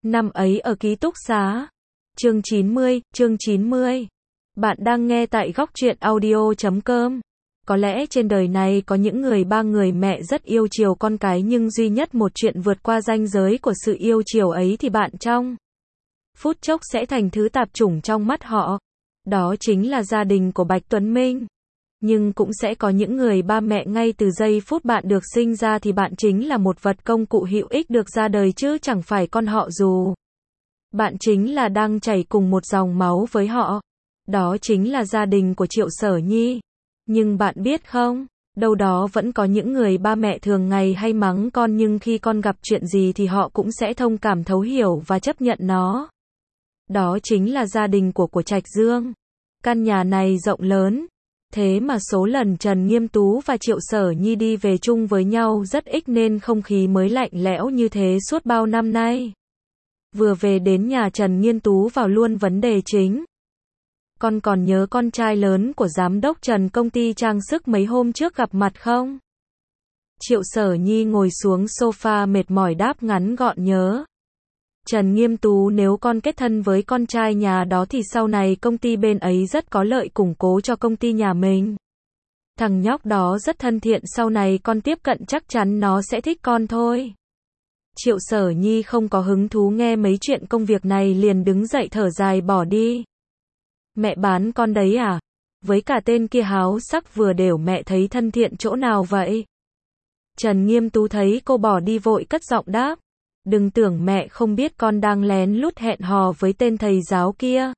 Năm ấy ở ký túc xá. Chương 90. Bạn đang nghe tại góc truyện audio.com. Có lẽ trên đời này có những ba người mẹ rất yêu chiều con cái, nhưng duy nhất một chuyện vượt qua ranh giới của sự yêu chiều ấy thì bạn trong phút chốc sẽ thành thứ tạp chủng trong mắt họ. Đó chính là gia đình của Bạch Tuấn Minh. Nhưng cũng sẽ có những ba mẹ ngay từ giây phút bạn được sinh ra thì bạn chính là một vật công cụ hữu ích được ra đời chứ chẳng phải con họ, dù bạn chính là đang chảy cùng một dòng máu với họ. Đó chính là gia đình của Triệu Sở Nhi. Nhưng bạn biết không, đâu đó vẫn có những ba mẹ thường ngày hay mắng con, nhưng khi con gặp chuyện gì thì họ cũng sẽ thông cảm, thấu hiểu và chấp nhận nó. Đó chính là gia đình của Trạch Dương. Căn nhà này rộng lớn, thế mà số lần Trần Nghiêm Tú và Triệu Sở Nhi đi về chung với nhau rất ít nên không khí mới lạnh lẽo như thế suốt bao năm nay. Vừa về đến nhà, Trần Nghiêm Tú vào luôn vấn đề chính. Con còn nhớ con trai lớn của giám đốc Trần công ty trang sức mấy hôm trước gặp mặt không? Triệu Sở Nhi ngồi xuống sofa mệt mỏi đáp ngắn gọn nhớ. Trần Nghiêm Tú, nếu con kết thân với con trai nhà đó thì sau này công ty bên ấy rất có lợi, củng cố cho công ty nhà mình. Thằng nhóc đó rất thân thiện, sau này con tiếp cận chắc chắn nó sẽ thích con thôi. Triệu Sở Nhi không có hứng thú nghe mấy chuyện công việc này, liền đứng dậy thở dài bỏ đi. Mẹ bán con đấy à? Với cả tên kia háo sắc vừa đều, mẹ thấy thân thiện chỗ nào vậy? Trần Nghiêm Tú thấy cô bỏ đi vội cất giọng đáp. Đừng tưởng mẹ không biết con đang lén lút hẹn hò với tên thầy giáo kia.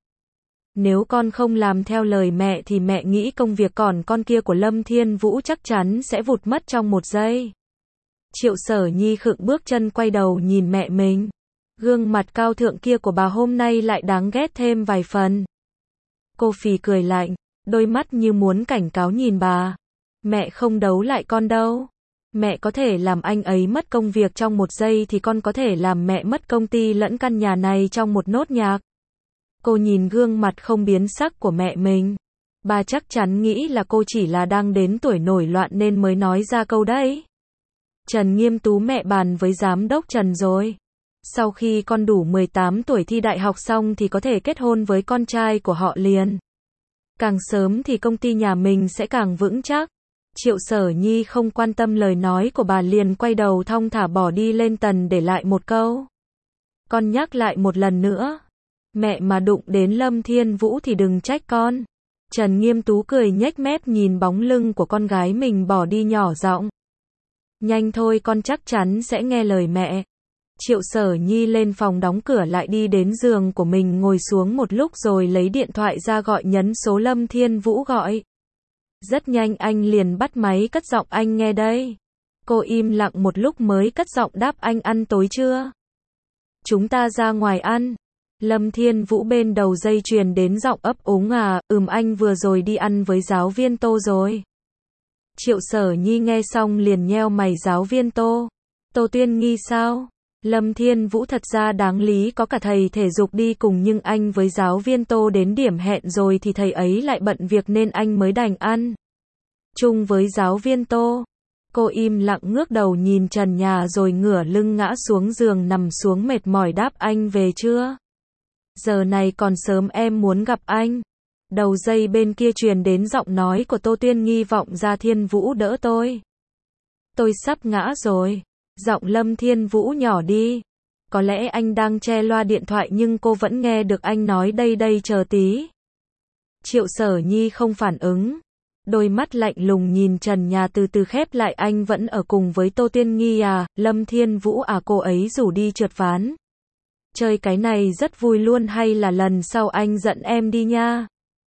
Nếu con không làm theo lời mẹ thì mẹ nghĩ công việc còn con kia của Lâm Thiên Vũ chắc chắn sẽ vụt mất trong một giây. Triệu Sở Nhi khựng bước chân quay đầu nhìn mẹ mình. Gương mặt cao thượng kia của bà hôm nay lại đáng ghét thêm vài phần. Cô phì cười lạnh, đôi mắt như muốn cảnh cáo nhìn bà. Mẹ không đấu lại con đâu. Mẹ có thể làm anh ấy mất công việc trong một giây thì con có thể làm mẹ mất công ty lẫn căn nhà này trong một nốt nhạc. Cô nhìn gương mặt không biến sắc của mẹ mình. Bà chắc chắn nghĩ là cô chỉ là đang đến tuổi nổi loạn nên mới nói ra câu đấy. Trần Nghiêm Tú, mẹ bàn với giám đốc Trần rồi. Sau khi con đủ 18 tuổi thi đại học xong thì có thể kết hôn với con trai của họ liền. Càng sớm thì công ty nhà mình sẽ càng vững chắc. Triệu Sở Nhi không quan tâm lời nói của bà, liền quay đầu thong thả bỏ đi lên tầng, để lại một câu. Con nhắc lại một lần nữa. Mẹ mà đụng đến Lâm Thiên Vũ thì đừng trách con. Trần Nghiêm Tú cười nhếch mép nhìn bóng lưng của con gái mình bỏ đi, nhỏ giọng. Nhanh thôi, con chắc chắn sẽ nghe lời mẹ. Triệu Sở Nhi lên phòng đóng cửa lại, đi đến giường của mình ngồi xuống một lúc rồi lấy điện thoại ra gọi nhấn số Lâm Thiên Vũ gọi. Rất nhanh anh liền bắt máy, cất giọng. Anh nghe đây. Cô im lặng một lúc mới cất giọng đáp. Anh ăn tối chưa? Chúng ta ra ngoài ăn. Lâm Thiên Vũ bên đầu dây truyền đến giọng ấp úng. Anh vừa rồi đi ăn với giáo viên Tô rồi. Triệu Sở Nhi nghe xong liền nheo mày. Giáo viên Tô? Tô Tuyên Nghi sao? Lâm Thiên Vũ, thật ra đáng lý có cả thầy thể dục đi cùng, nhưng anh với giáo viên Tô đến điểm hẹn rồi thì thầy ấy lại bận việc nên anh mới đành ăn chung với giáo viên Tô. Cô im lặng ngước đầu nhìn trần nhà rồi ngửa lưng ngã xuống giường, nằm xuống mệt mỏi đáp. Anh về chưa? Giờ này còn sớm, em muốn gặp anh. Đầu dây bên kia truyền đến giọng nói của Tô Tuyên Nghi vọng ra. Thiên Vũ, đỡ tôi. Tôi sắp ngã rồi. Giọng Lâm Thiên Vũ nhỏ đi. Có lẽ anh đang che loa điện thoại nhưng cô vẫn nghe được anh nói. Đây chờ tí. Triệu Sở Nhi không phản ứng. Đôi mắt lạnh lùng nhìn trần nhà từ từ khép lại. Anh vẫn ở cùng với Tô Tuyên Nghi à? Lâm Thiên Vũ à? Cô ấy rủ đi trượt ván. Chơi cái này rất vui luôn, hay là lần sau anh dẫn em đi nha?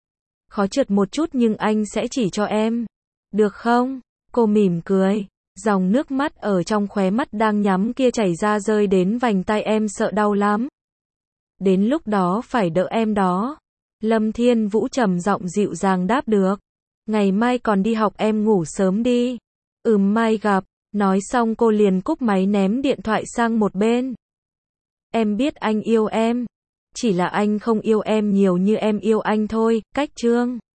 Khó trượt một chút nhưng anh sẽ chỉ cho em. Được không? Cô mỉm cười. Dòng nước mắt ở trong khóe mắt đang nhắm kia chảy ra rơi đến vành tai. Em sợ đau lắm. Đến lúc đó phải đỡ em đó. Lâm Thiên Vũ trầm giọng dịu dàng đáp. Được. Ngày mai còn đi học, em ngủ sớm đi. Mai gặp. Nói xong cô liền cúp máy, ném điện thoại sang một bên. Em biết anh yêu em. Chỉ là anh không yêu em nhiều như em yêu anh thôi. Cách chương